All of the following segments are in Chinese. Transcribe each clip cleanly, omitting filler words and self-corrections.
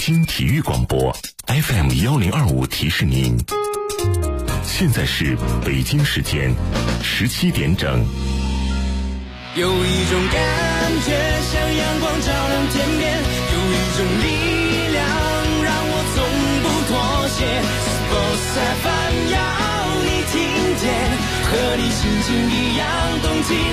京体育广播 FM1025提示您，现在是北京时间17点整。 有一种感觉像阳光照亮天边，有一种力量让我从不妥协。Sports FM 要你听见，和你心情一样动起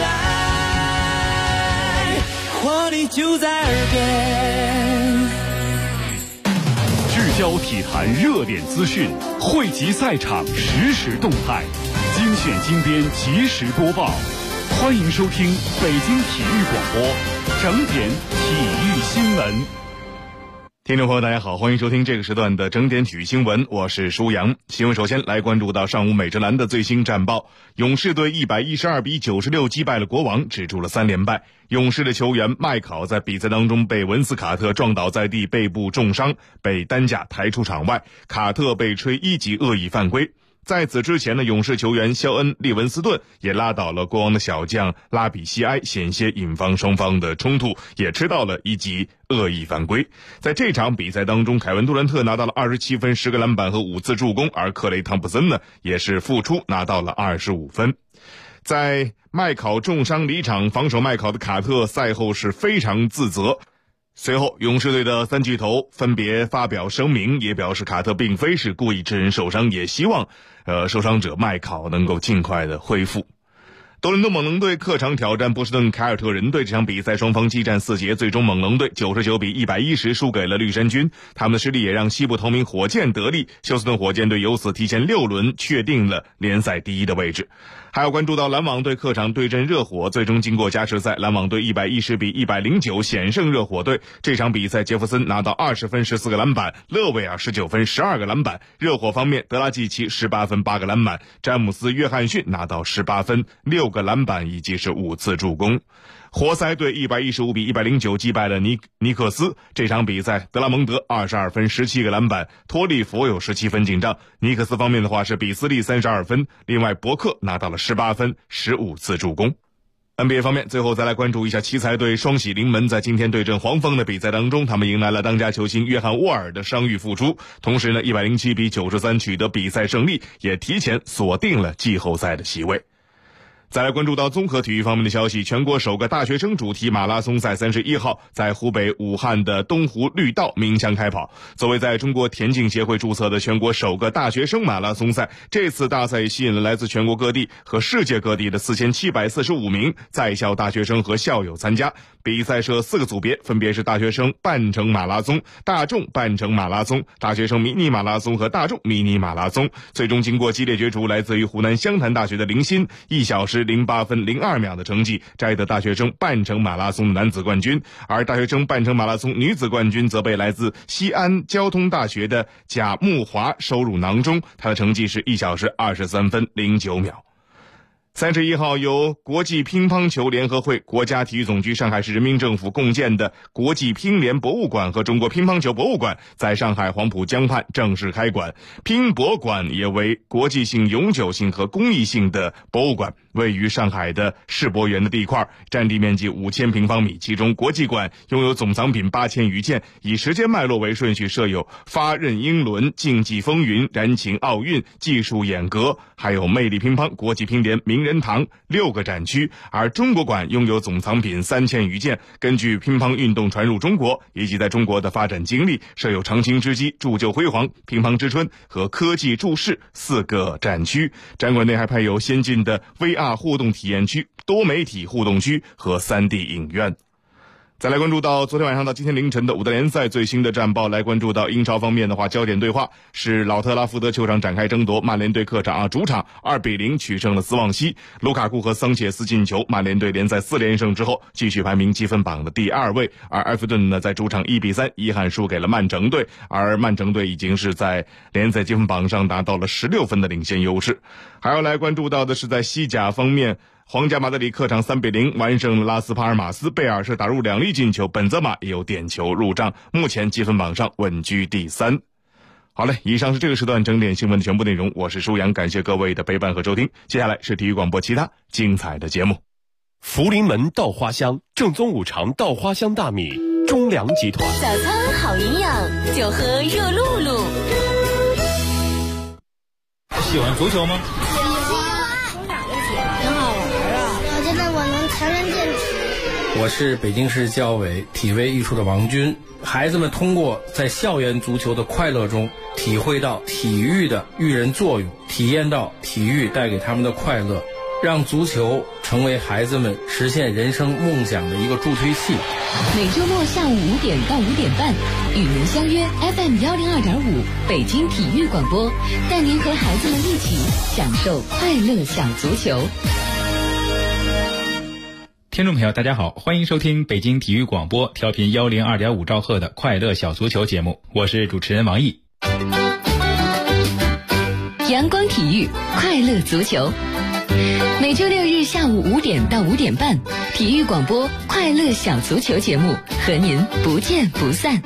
来，活力就在耳边。 聚焦体坛热点资讯，汇集赛场实时动态，精选精编即时播报。欢迎收听北京体育广播整点体育新闻。 听众朋友大家好，欢迎收听这个时段的整点体育新闻，我是舒阳。新闻首先来关注到上午美职篮的最新战报，勇士队112比96击败了国王，止住了3连败。勇士的球员麦考在比赛当中被文斯卡特撞倒在地，背部重伤，被担架抬出场外，卡特被吹1级恶意犯规。在此之前呢，勇士球员肖恩·利文斯顿也拉倒了国王的小将拉比西埃，险些引发双方的冲突，也吃到了1级恶意犯规。在这场比赛当中，凯文杜兰特拿到了27分、10个篮板和5次助攻，而克雷汤普森呢也是复出拿到了25分。在麦考重伤离场，防守麦考的卡特赛后是非常自责。随后勇士队的3巨头分别发表声明，也表示卡特并非是故意致人受伤，也希望受伤者麦考能够尽快的恢复。多伦多猛龙队客场挑战波士顿凯尔特人队，这场比赛双方激战4节，最终猛龙队99比110输给了绿衫军。他们的失利也让西部头名火箭得利，休斯顿火箭队由此提前6轮确定了联赛第1的位置。还要关注到篮网队客场对阵热火，最终经过加时赛，篮网队110比109险胜热火队。这场比赛杰弗森拿到20分14个篮板，勒维尔19分12个篮板。热火方面，德拉季奇18分8个篮板，詹姆斯约翰逊拿到18分6个篮板以及是5次助攻。活塞队115比109击败了尼克斯，这场比赛德拉蒙德22分17个篮板，托利佛有17分进账。尼克斯方面的话是比斯利32分，另外伯克拿到了18分15次助攻。NBA 方面，最后再来关注一下奇才队双喜临门，在今天对阵黄蜂的比赛当中，他们迎来了当家球星约翰沃尔的伤愈复出，同时呢107比93取得比赛胜利，也提前锁定了季后赛的席位。再来关注到综合体育方面的消息，全国首个大学生主题马拉松赛31号在湖北武汉的东湖绿道鸣枪开跑。作为在中国田径协会注册的全国首个大学生马拉松赛，这次大赛吸引了来自全国各地和世界各地的4745名在校大学生和校友参加。比赛设4个组别，分别是大学生半程马拉松、大众半程马拉松、大学生迷你马拉松和大众迷你马拉松。最终经过激烈角逐，来自于湖南湘潭大学的林鑫1小时08分02秒的成绩摘得大学生半程马拉松的男子冠军，而大学生半程马拉松女子冠军则被来自西安交通大学的贾木华收入囊中，她的成绩是1小时23分09秒。31号由国际乒乓球联合会、国家体育总局、上海市人民政府共建的国际乒联博物馆和中国乒乓球博物馆在上海黄浦江畔正式开馆。乒博馆也为国际性、永久性和公益性的博物馆，位于上海的世博园的地块，占地面积5000平方米，其中国际馆拥有总藏品8000余件，以时间脉络为顺序设有发轫英伦、竞技风云、燃情奥运、技术演革，还有魅力乒乓、国际乒联、名人堂6个展区，而中国馆拥有总藏品3000余件，根据乒乓运动传入中国以及在中国的发展经历，设有长青之机、铸就辉煌、乒乓之春和科技注释4个展区。展馆内还配有先进的 VR 互动体验区、多媒体互动区和 3D 影院。再来关注到昨天晚上到今天凌晨的5大联赛最新的战报，来关注到英超方面的话，焦点对话是老特拉福德球场展开争夺，曼联队客场主场2比0取胜了斯旺西，卢卡库和桑切斯进球，曼联队联赛4连胜之后继续排名积分榜的第2位，而埃弗顿呢在主场1比3遗憾输给了曼城队，而曼城队已经是在联赛积分榜上达到了16分的领先优势。还要来关注到的是在西甲方面，皇家马德里客场3比0完胜了拉斯帕尔马斯，贝尔是打入2粒进球，本泽马也有点球入账，目前积分榜上稳居第3。好嘞，以上是这个时段整点新闻的全部内容，我是舒阳，感谢各位的陪伴和收听。接下来是体育广播其他精彩的节目。 福临门稻花香，正宗五常稻花香大米， 中粮集团。 早餐好营养，就喝热露露。 喜欢足球吗？ 喜欢。哪个节挺好玩啊！我觉得我能强身健体。 我是北京市教委体卫艺术的王军。孩子们通过在校园足球的快乐中，体会到体育的育人作用，体验到体育带给他们的快乐，让足球成为孩子们实现人生梦想的一个助推器。 每周末下午5点到5点半，与您相约 FM 102.5北京体育广播，带您和孩子们一起享受快乐小足球。 听众朋友大家好，欢迎收听北京体育广播调频102.5兆赫的快乐小足球节目，我是主持人王毅。阳光体育快乐足球，每周6日下午5点到5点半，体育广播快乐小足球节目和您不见不散。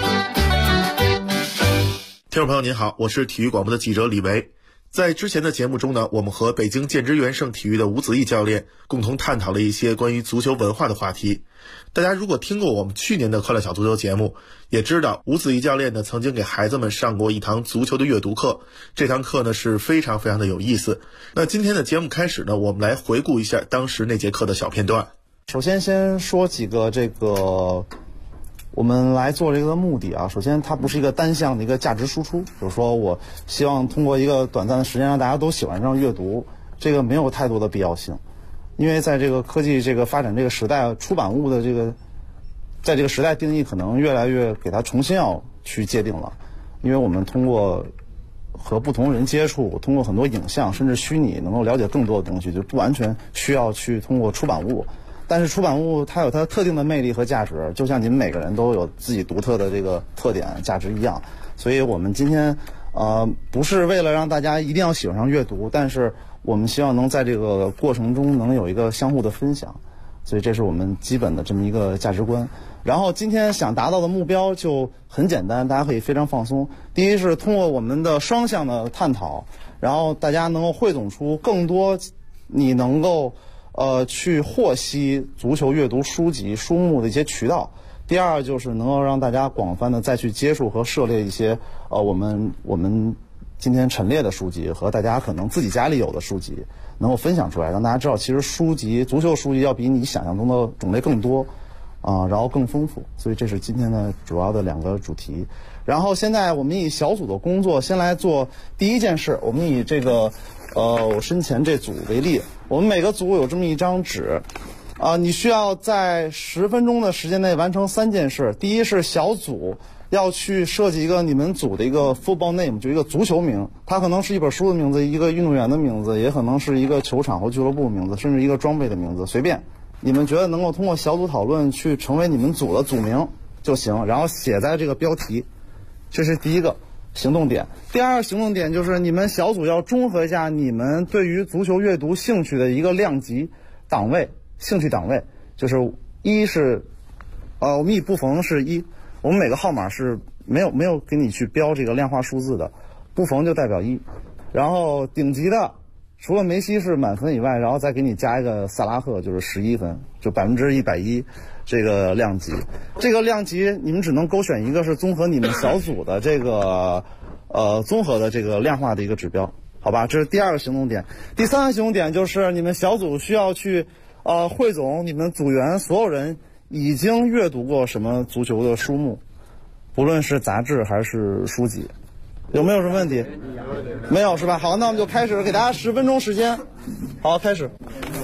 听众朋友您好，我是体育广播的记者李维。在之前的节目中呢，我们和北京建职元盛体育的吴子毅教练共同探讨了一些关于足球文化的话题。大家如果听过我们去年的快乐小足球节目，也知道吴子毅教练呢曾经给孩子们上过一堂足球的阅读课，这堂课呢是非常非常的有意思。那今天的节目开始呢，我们来回顾一下当时那节课的小片段。 首先说几个我们来做这个的目的啊，首先它不是一个单向的一个价值输出，比如说我希望通过一个短暂的时间让大家都喜欢上阅读，这个没有太多的必要性。因为在这个科技这个发展这个时代，出版物的在这个时代定义可能越来越给它重新要去界定了。因为我们通过和不同人接触，通过很多影像甚至虚拟能够了解更多的东西，就不完全需要去通过出版物。但是出版物它有它特定的魅力和价值，就像你们每个人都有自己独特的这个特点价值一样。所以我们今天不是为了让大家一定要喜欢上阅读，但是我们希望能在这个过程中能有一个相互的分享，所以这是我们基本的这么一个价值观。然后今天想达到的目标就很简单，大家可以非常放松。第一是通过我们的双向的探讨，然后大家能够汇总出更多你能够去获悉足球阅读书籍书目的一些渠道。第二就是能够让大家广泛的再去接触和涉猎一些我们今天陈列的书籍和大家可能自己家里有的书籍能够分享出来，让大家知道其实足球书籍要比你想象中的种类更多然后更丰富。所以这是今天的主要的2个主题。然后现在我们以小组的工作先来做第一件事，我们以这个我身前这组为例，我们每个组有这么一张纸你需要在10分钟的时间内完成3件事。第一是小组要去设计一个你们组的一个 football name， 就一个足球名，它可能是一本书的名字，一个运动员的名字，也可能是一个球场或俱乐部的名字，甚至一个装备的名字，随便你们觉得能够通过小组讨论去成为你们组的组名就行，然后写在这个标题。这是第一个行动点。第二个行动点就是你们小组要综合一下你们对于足球阅读兴趣的一个量级档位，兴趣档位就是一是我们以不逢是1，我们每个号码是没有给你去标这个量化数字的，不逢就代表1。然后顶级的除了梅西是满分以外，然后再给你加一个萨拉赫，就是11分，就110%这个量级。这个量级你们只能勾选一个是综合你们小组的这个综合的这个量化的一个指标，好吧？这是第2个行动点。第3个行动点就是你们小组需要去汇总你们组员所有人已经阅读过什么足球的书目，不论是杂志还是书籍。有没有什么问题？没有是吧？好，那我们就开始，给大家10分钟时间。好，开始。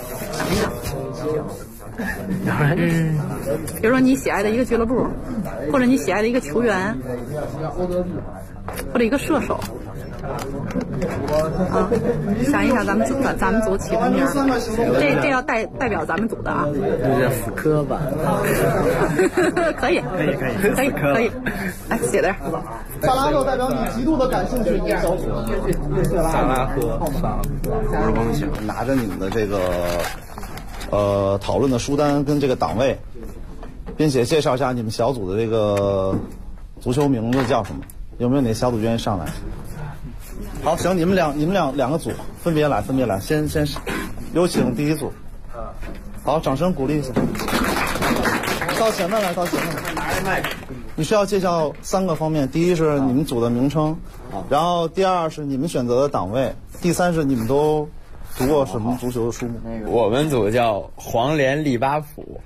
比如说你喜爱的一个俱乐部，或者你喜爱的一个球员，或者一个射手，想一想咱们组起个名，这要代表咱们组的啊。 这叫死磕吧？ 可以，来写点。 萨拉赫代表你极度的感兴趣的小组。 萨拉赫， 拿着你们的这个讨论的书单跟这个档位，并且介绍一下你们小组的这个足球名字叫什么？有没有哪小组愿意上来？好，行，你们两个组分别来，先有请第一组。好，掌声鼓励一下。 到前面来，到前面来，拿着麦克。你需要介绍3个方面，第一是你们组的名称，然后第二是你们选择的档位，第三是你们都读过什么足球的书目？ 我们组叫黄连利巴普，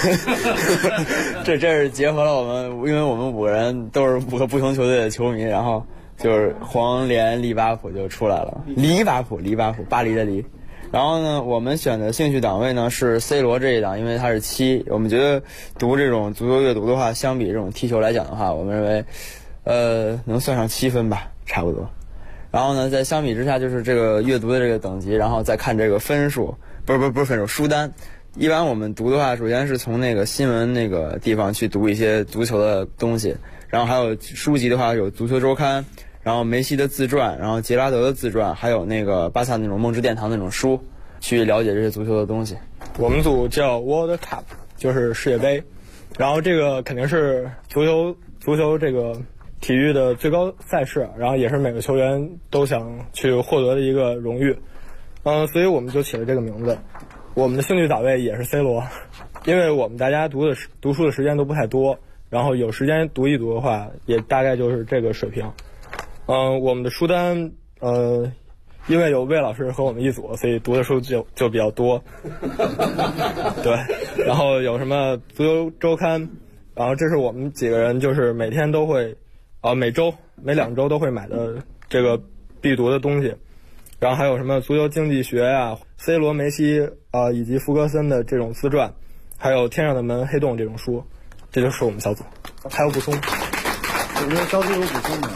这是结合了我们，因为我们5个人都是5个不同球队的球迷，然后就是黄连利巴普就出来了，利巴普，巴黎的黎。然后呢，我们选的兴趣档位呢是 C 罗这一档，因为它是7。我们觉得读这种足球阅读的话，相比这种踢球来讲的话，我们认为，能算上7分吧，差不多。然后呢，在相比之下，就是这个阅读的这个等级，然后再看这个分数，不是分数，书单。一般我们读的话，首先是从那个新闻那个地方去读一些足球的东西，然后还有书籍的话有足球周刊。然后梅西的自传，然后杰拉德的自传，还有那个巴萨那种梦之殿堂那种书，去了解这些足球的东西。 我们组叫 World Cup， 就是世界杯，然后这个肯定是足球这个体育的最高赛事，然后也是每个球员都想去获得的一个荣誉，所以我们就起了这个名字。我们的兴趣档位也是 C 罗，因为我们大家读书的时间都不太多，然后有时间读一读的话，也大概就是这个水平。我们的书单，因为有魏老师和我们一组，所以读的书就比较多。对，然后有什么足球周刊，然后这是我们几个人就是每天都会，每2周都会买的这个必读的东西。然后还有什么足球经济学啊 ，C 罗、梅西以及福格森的这种自传，还有天上的门、黑洞这种书，这就是我们小组。还有补充？ 我觉得招弟有补充的。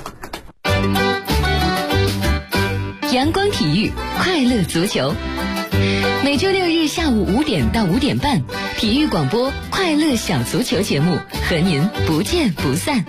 阳光体育，快乐足球。每周6日下午5点到5点半，体育广播快乐小足球节目和您不见不散。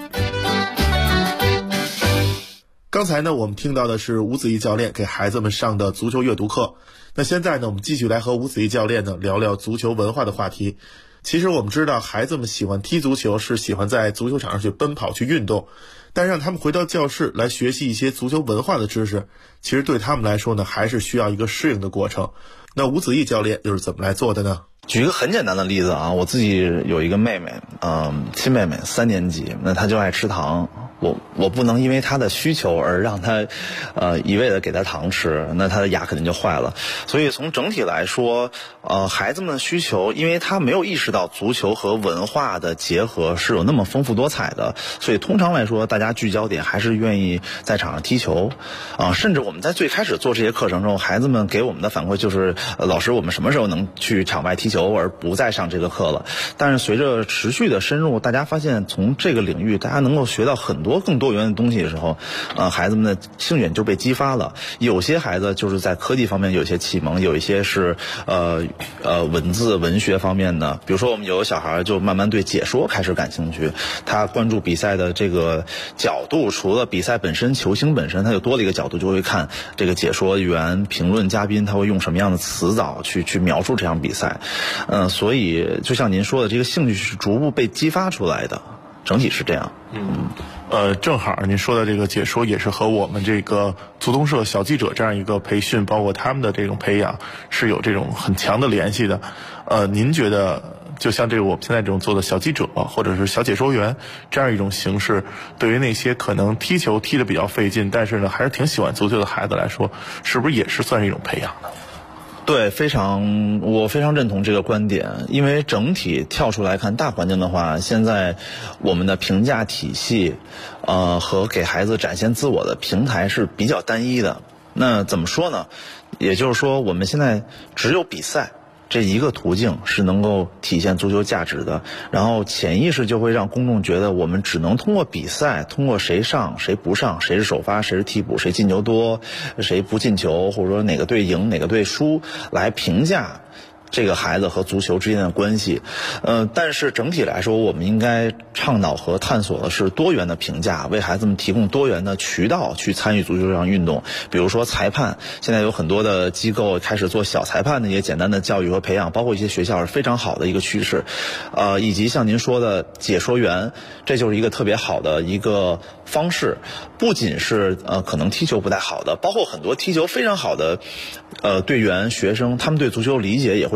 刚才呢，我们听到的是吴子毅教练给孩子们上的足球阅读课。那现在呢，我们继续来和吴子毅教练呢聊聊足球文化的话题。其实我们知道，孩子们喜欢踢足球，是喜欢在足球场上去奔跑、去运动。但让他们回到教室来学习一些足球文化的知识，其实对他们来说呢，还是需要一个适应的过程。那吴子毅教练又是怎么来做的呢？ 举一个很简单的例子啊，我自己有一个妹妹，亲妹妹，3年级，那她就爱吃糖。我不能因为她的需求而让她一味的给她糖吃，那她的牙肯定就坏了。所以从整体来说，孩子们的需求，因为他没有意识到足球和文化的结合是有那么丰富多彩的，所以通常来说，大家聚焦点还是愿意在场上踢球甚至我们在最开始做这些课程中，孩子们给我们的反馈就是老师，我们什么时候能去场外踢球而不再上这个课了。但是随着持续的深入，大家发现从这个领域大家能够学到很多更多元的东西的时候，孩子们的兴趣就被激发了。有些孩子就是在科技方面有些启蒙，有一些是文字文学方面的，比如说我们有的小孩就慢慢对解说开始感兴趣，他关注比赛的这个角度，除了比赛本身、球星本身，他就多了一个角度，就会看这个解说员、评论嘉宾他会用什么样的词藻去描述这场比赛。所以就像您说的，这个兴趣是逐步被激发出来的，整体是这样。 正好您说的这个解说也是和我们这个足通社小记者这样一个培训，包括他们的这种培养是有这种很强的联系的。您觉得就像这个我们现在这种做的小记者或者是小解说员这样一种形式，对于那些可能踢球踢得比较费劲，但是呢还是挺喜欢足球的孩子来说，是不是也是算是一种培养呢？ 对，我非常认同这个观点，因为整体跳出来看大环境的话，现在我们的评价体系，和给孩子展现自我的平台是比较单一的。那怎么说呢？也就是说，我们现在只有比赛这一个途径是能够体现足球价值的，然后潜意识就会让公众觉得我们只能通过比赛，通过谁上谁不上，谁是首发谁是替补，谁进球多谁不进球，或者说哪个队赢哪个队输来评价这个孩子和足球之间的关系。但是整体来说，我们应该倡导和探索的是多元的评价，为孩子们提供多元的渠道去参与足球这项运动。比如说裁判，现在有很多的机构开始做小裁判的一些简单的教育和培养，包括一些学校是非常好的一个趋势。以及像您说的解说员，这就是一个特别好的一个方式。不仅是可能踢球不太好的，包括很多踢球非常好的队员学生，他们对足球理解也会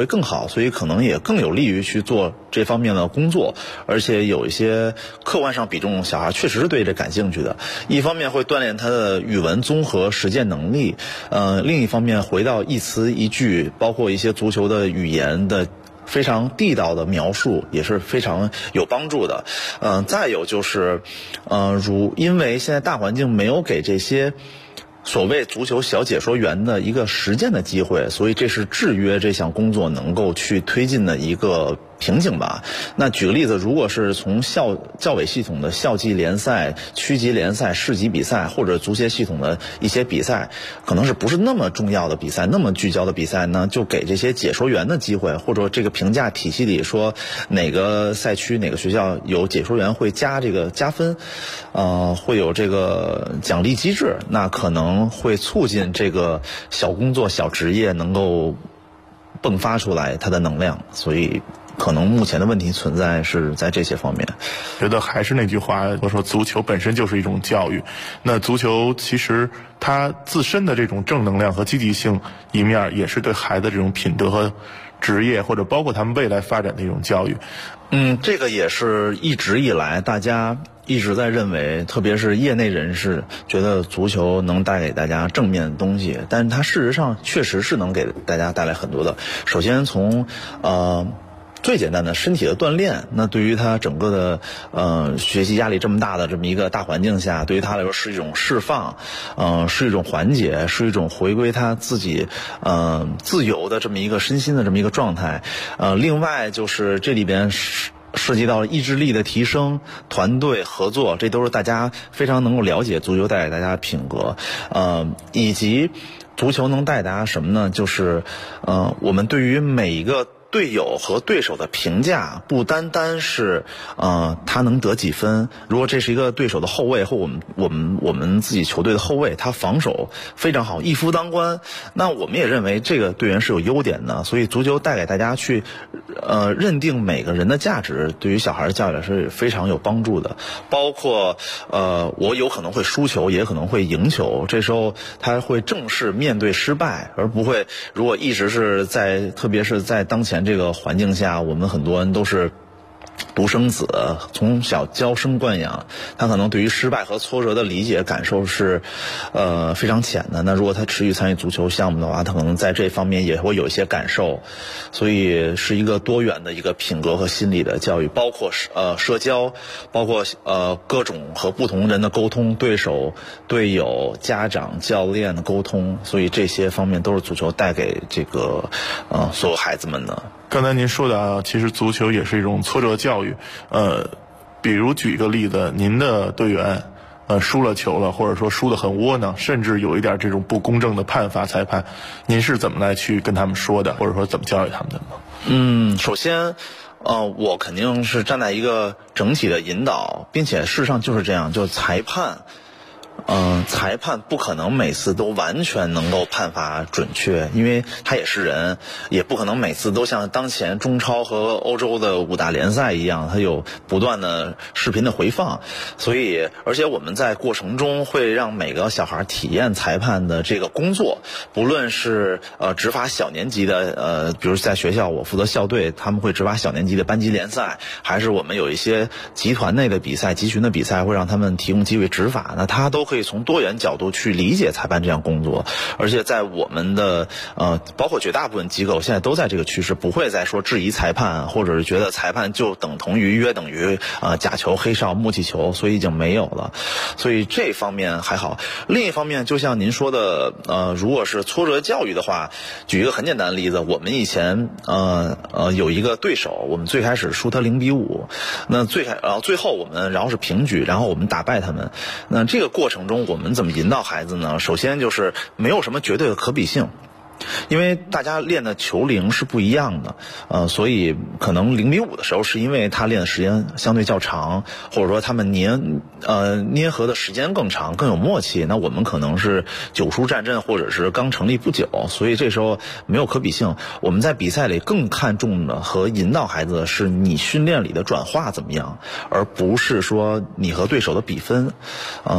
更好，所以可能也更有利于去做这方面的工作。而且有一些客观上比重，小孩确实是对这感兴趣的。一方面会锻炼他的语文综合实践能力，另一方面回到一词一句，包括一些足球的语言的非常地道的描述也是非常有帮助的。再有就是，因为现在大环境没有给这些所谓足球小解说员的一个实践的机会，所以这是制约这项工作能够去推进的一个瓶颈吧。那举个例子，如果是从教委系统的校际联赛、区级联赛、市级比赛，或者足协系统的一些比赛，可能是不是那么重要的比赛，那么聚焦的比赛呢，就给这些解说员的机会，或者这个评价体系里说哪个赛区哪个学校有解说员会加分，会有这个奖励机制，那可能会促进这个小工作小职业能够迸发出来它的能量。所以可能目前的问题存在是在这些方面。 觉得还是那句话，我说足球本身就是一种教育。那足球其实它自身的这种正能量和积极性一面，也是对孩子这种品德和职业或者包括他们未来发展的一种教育。 这个也是一直以来大家一直在认为，特别是业内人士觉得足球能带给大家正面的东西，但是它事实上确实是能给大家带来很多的。首先从最简单的身体的锻炼，那对于他整个的学习压力这么大的这么一个大环境下，对于他来说是一种释放，是一种缓解，是一种回归他自己自由的这么一个身心的这么一个状态。另外就是这里边涉及到意志力的提升、团队合作，这都是大家非常能够了解足球带给大家的品格，以及足球能带给大家什么呢？就是我们对于每一个队友和对手的评价不单单是他能得几分。如果这是一个对手的后卫或我们自己球队的后卫，他防守非常好，一夫当关，那我们也认为这个队员是有优点的。所以足球带给大家去认定每个人的价值，对于小孩的教育是非常有帮助的。包括我有可能会输球，也可能会赢球，这时候他会正式面对失败，而不会如果一直是特别是在当前这个环境下，我们很多人都是独生子，从小娇生惯养，他可能对于失败和挫折的理解感受是非常浅的。那如果他持续参与足球项目的话，他可能在这方面也会有一些感受。所以是一个多元的一个品格和心理的教育，包括社交，包括各种和不同人的沟通，对手、队友、家长、教练的沟通。所以这些方面都是足球带给这个所有孩子们的。 刚才您说的其实足球也是一种挫折教育。比如举一个例子，您的队员输了球了，或者说输得很窝囊，甚至有一点这种不公正的判罚裁判，您是怎么来去跟他们说的，或者说怎么教育他们的呢？ 首先我肯定是站在一个整体的引导，并且事实上就是这样，就裁判不可能每次都完全能够判罚准确，因为他也是人，也不可能每次都像当前中超和欧洲的5大联赛一样，他有不断的视频的回放。所以而且我们在过程中会让每个小孩体验裁判的这个工作，不论是执法小年级的比如在学校我负责校队，他们会执法小年级的班级联赛，还是我们有一些集团内的比赛、集群的比赛，会让他们提供机会执法，那他都可以从多元角度去理解裁判这项工作。而且在我们的包括绝大部分机构现在都在这个趋势，不会再说质疑裁判，或者是觉得裁判就约等于假球、黑哨、默契球，所以已经没有了。所以这方面还好。另一方面，就像您说的如果是挫折教育的话，举一个很简单的例子，我们以前有一个对手，我们最开始输他0-5，那最后我们然后是平局，然后我们打败他们。那这个过程中我们怎么引导孩子呢？首先就是没有什么绝对的可比性，因为大家练的球龄是不一样的，所以可能0-5的时候是因为他练的时间相对较长，或者说他们捏合的时间更长，更有默契。那我们可能是久疏战阵，或者是刚成立不久，所以这时候没有可比性。我们在比赛里更看重的和引导孩子的是你训练里的转化怎么样，而不是说你和对手的比分。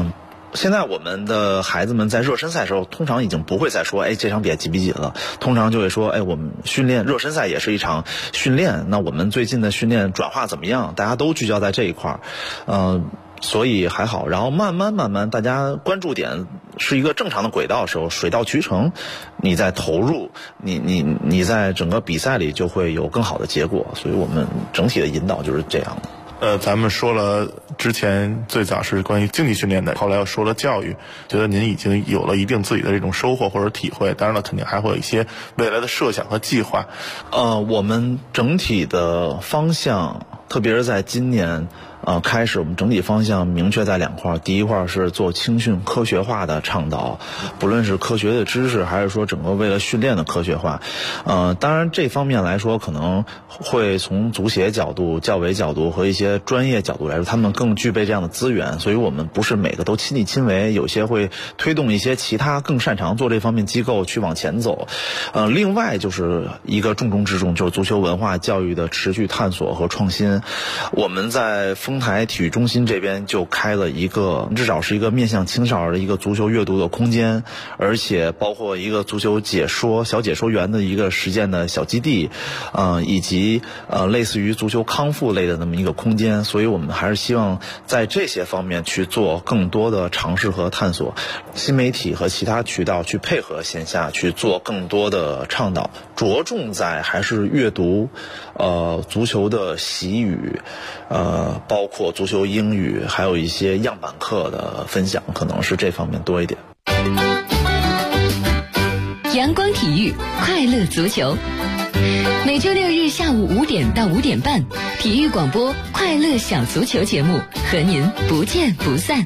现在我们的孩子们在热身赛的时候，通常已经不会再说，这场比赛几比几了，通常就会说，我们训练热身赛也是一场训练，那我们最近的训练转化怎么样？大家都聚焦在这一块儿，所以还好。然后慢慢，大家关注点是一个正常的轨道的时候，水到渠成，你在投入，你在整个比赛里就会有更好的结果。所以我们整体的引导就是这样的。 咱们说了之前最早是关于竞技训练的，后来又说了教育，觉得您已经有了一定自己的这种收获或者体会，当然了，肯定还会有一些未来的设想和计划。 我们整体的方向，特别是在今年开始，我们整体方向明确在2块。第一块是做青训科学化的倡导，不论是科学的知识，还是说整个为了训练的科学化。当然这方面来说，可能会从足协角度、教委角度和一些专业角度来说，他们更具备这样的资源，所以我们不是每个都亲力亲为，有些会推动一些其他更擅长做这方面机构去往前走。另外就是一个重中之重，就是足球文化教育的持续探索和创新。我们在丰台体育中心这边就开了一个，至少是一个面向青少儿的一个足球阅读的空间，而且包括一个足球小解说员的一个实践的小基地，以及类似于足球康复类的那么一个空间。所以我们还是希望在这些方面去做更多的尝试和探索，新媒体和其他渠道去配合线下去做更多的倡导，着重在还是阅读，足球的习语，包括足球英语，还有一些样板课的分享，可能是这方面多一点。 阳光体育，快乐足球。每周6日下午5点到5点半，体育广播快乐小足球节目和您不见不散。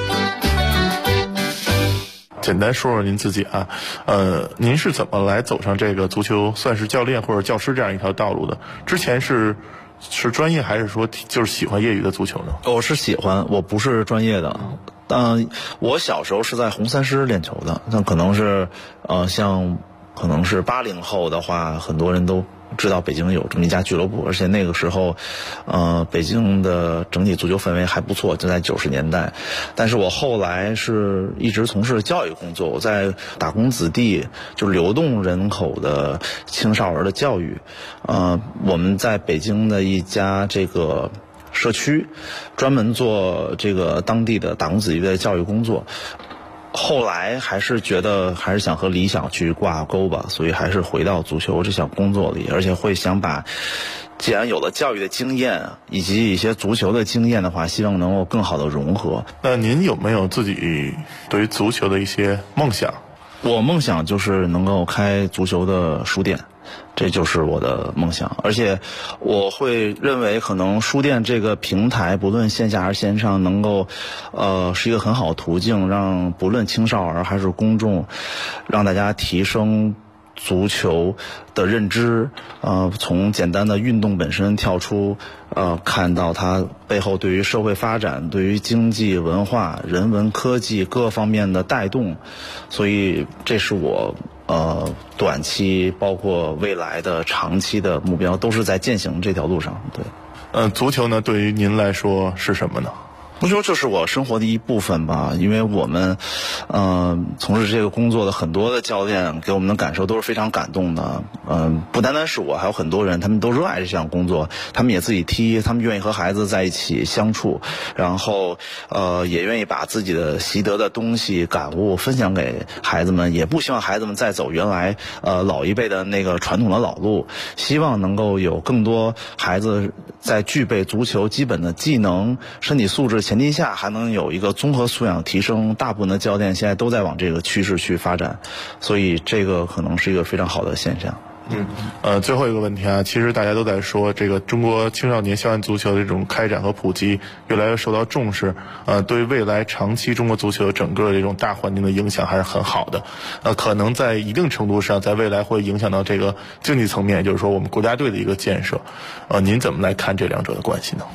简单说说您自己啊，您是怎么来走上这个足球算是教练或者教师这样一条道路的？之前是专业还是说就是喜欢业余的足球呢？ 我是喜欢，我不是专业的。我小时候是在红三师练球的，那可能是可能是80后的话，很多人都知道北京有这么一家俱乐部，而且那个时候，北京的整体足球氛围还不错，就在90年代。但是我后来是一直从事教育工作，我在打工子弟，就是流动人口的青少儿的教育。我们在北京的一家这个社区，专门做这个当地的打工子弟的教育工作。后来还是觉得还是想和理想去挂钩吧，所以还是回到足球这项工作里，而且会想把既然有了教育的经验以及一些足球的经验的话，希望能够更好的融合。 那您有没有自己对于足球的一些梦想？ 我梦想就是能够开足球的书店，这就是我的梦想。而且我会认为可能书店这个平台不论线下还是线上能够是一个很好的途径，让不论青少儿还是公众，让大家提升足球的认知，从简单的运动本身跳出，看到它背后对于社会发展、对于经济、文化、人文、科技各方面的带动，所以这是我短期包括未来的长期的目标，都是在践行这条路上。对， 足球呢，对于您来说是什么呢？ 足球就是我生活的一部分吧，因为我们从事这个工作的很多的教练给我们的感受都是非常感动的。不单单是我，还有很多人，他们都热爱这项工作，他们也自己踢，他们愿意和孩子在一起相处，然后也愿意把自己的习得的东西感悟分享给孩子们，也不希望孩子们再走原来老一辈的那个传统的老路，希望能够有更多孩子在具备足球基本的技能、身体素质前提下，还能有一个综合素养提升。大部分的教练现在都在往这个趋势去发展，所以这个可能是一个非常好的现象。 最后一个问题啊，其实大家都在说这个中国青少年校园足球的这种开展和普及越来越受到重视，对未来长期中国足球整个这种大环境的影响还是很好的，可能在一定程度上在未来会影响到这个经济层面，也就是说我们国家队的一个建设，您怎么来看这两者的关系呢？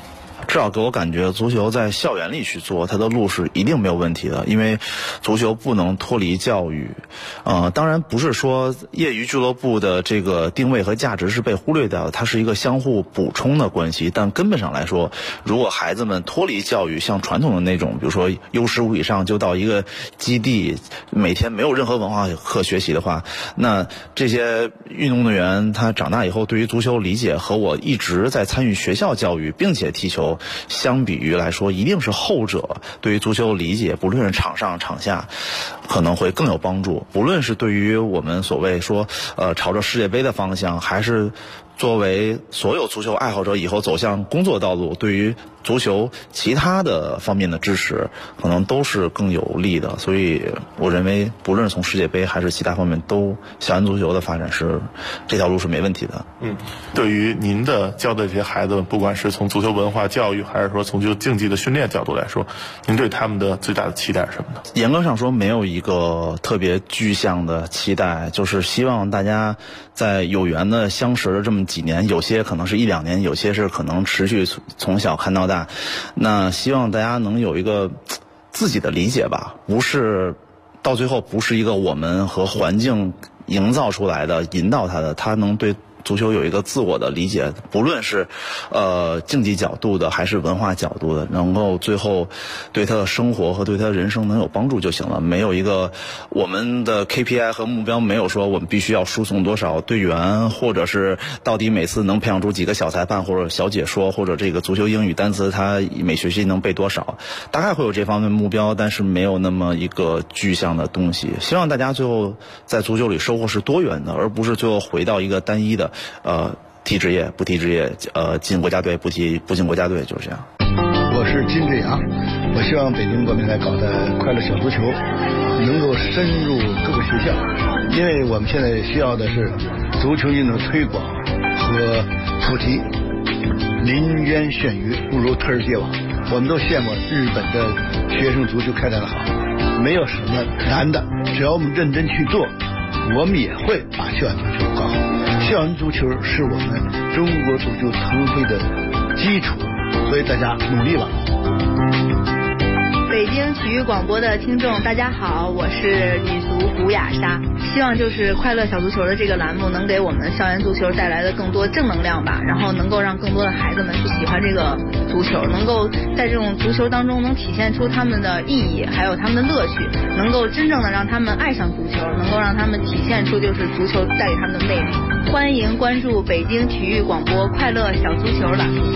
至少给我感觉足球在校园里去做，它的路是一定没有问题的，因为足球不能脱离教育。当然不是说业余俱乐部的这个定位和价值是被忽略掉的，它是一个相互补充的关系。但根本上来说，如果孩子们脱离教育，像传统的那种，比如说U15以上就到一个基地，每天没有任何文化课学习的话，那这些运动员他长大以后对于足球理解和我一直在参与学校教育并且踢球相比于来说，一定是后者对于足球理解，不论是场上场下可能会更有帮助。不论是对于我们所谓说朝着世界杯的方向，还是作为所有足球爱好者以后走向工作道路，对于足球其他的方面的支持可能都是更有利的。所以我认为不论是从世界杯还是其他方面，都校园足球的发展是这条路是没问题的。 对于您的教的这些孩子们，不管是从足球文化教育还是说从竞技的训练角度来说，您对他们的最大的期待是什么呢？ 严格上说没有一个特别具象的期待，就是希望大家在有缘的相识了这么几年，有些可能是1-2年，有些是可能持续从小看到大，那希望大家能有一个自己的理解吧，不是到最后不是一个我们和环境营造出来的引导他的，他能对足球有一个自我的理解，不论是竞技角度的还是文化角度的，能够最后对他的生活和对他的人生能有帮助就行了。没有一个我们的 KPI 和目标，没有说我们必须要输送多少队员，或者是到底每次能培养出几个小裁判或者小解说，或者这个足球英语单词他每学期能背多少，大概会有这方面目标，但是没有那么一个具象的东西。希望大家最后在足球里收获是多元的，而不是最后回到一个单一的踢职业不踢职业，进国家队不进国家队，就是这样。 我是金志阳，我希望北京国民来搞的快乐小足球能够深入各个学校，因为我们现在需要的是足球运动推广和普及。林渊炫鱼不如特尔接网，我们都羡慕日本的学生足球开展的好，没有什么难的，只要我们认真去做，我们也会把校园足球搞好。校园足球是我们中国足球腾飞的基础，所以大家努力吧。 北京体育广播的听众大家好，我是女足古雅莎，希望就是快乐小足球的这个栏目能给我们校园足球带来的更多正能量吧，然后能够让更多的孩子们去喜欢这个足球，能够在这种足球当中能体现出他们的意义还有他们的乐趣，能够真正的让他们爱上足球，能够让他们体现出就是足球带给他们的魅力。欢迎关注北京体育广播快乐小足球栏目。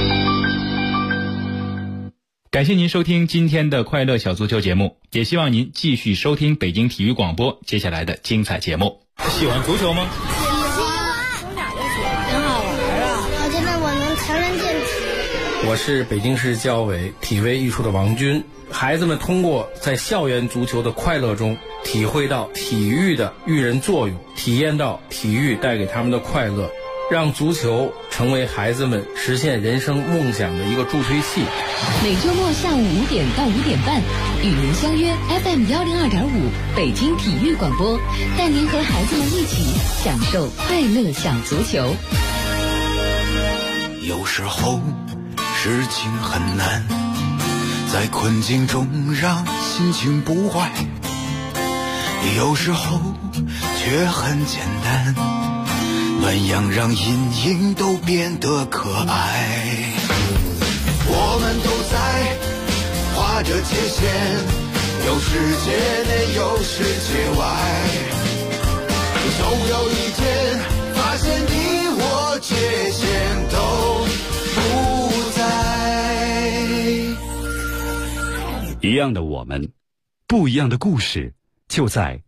感谢您收听今天的快乐小足球节目，也希望您继续收听北京体育广播接下来的精彩节目。 喜欢足球吗？ 喜欢。从哪就喜欢？很好玩啊！我觉得我能强身健体。 我是北京市教委体卫艺术的王军。孩子们通过在校园足球的快乐中，体会到体育的育人作用，体验到体育带给他们的快乐，让足球成为孩子们实现人生梦想的一个助推器。 每周末下午5点到5点半，与您相约 FM 102.5北京体育广播，带您和孩子们一起享受快乐小足球。 有时候事情很难，在困境中让心情不坏，有时候却很简单，暖阳让阴影都变得可爱。我们都在画着界限，有世界内有世界外，总有一天发现你我界限都不在。 一样的我们，不一样的故事，就在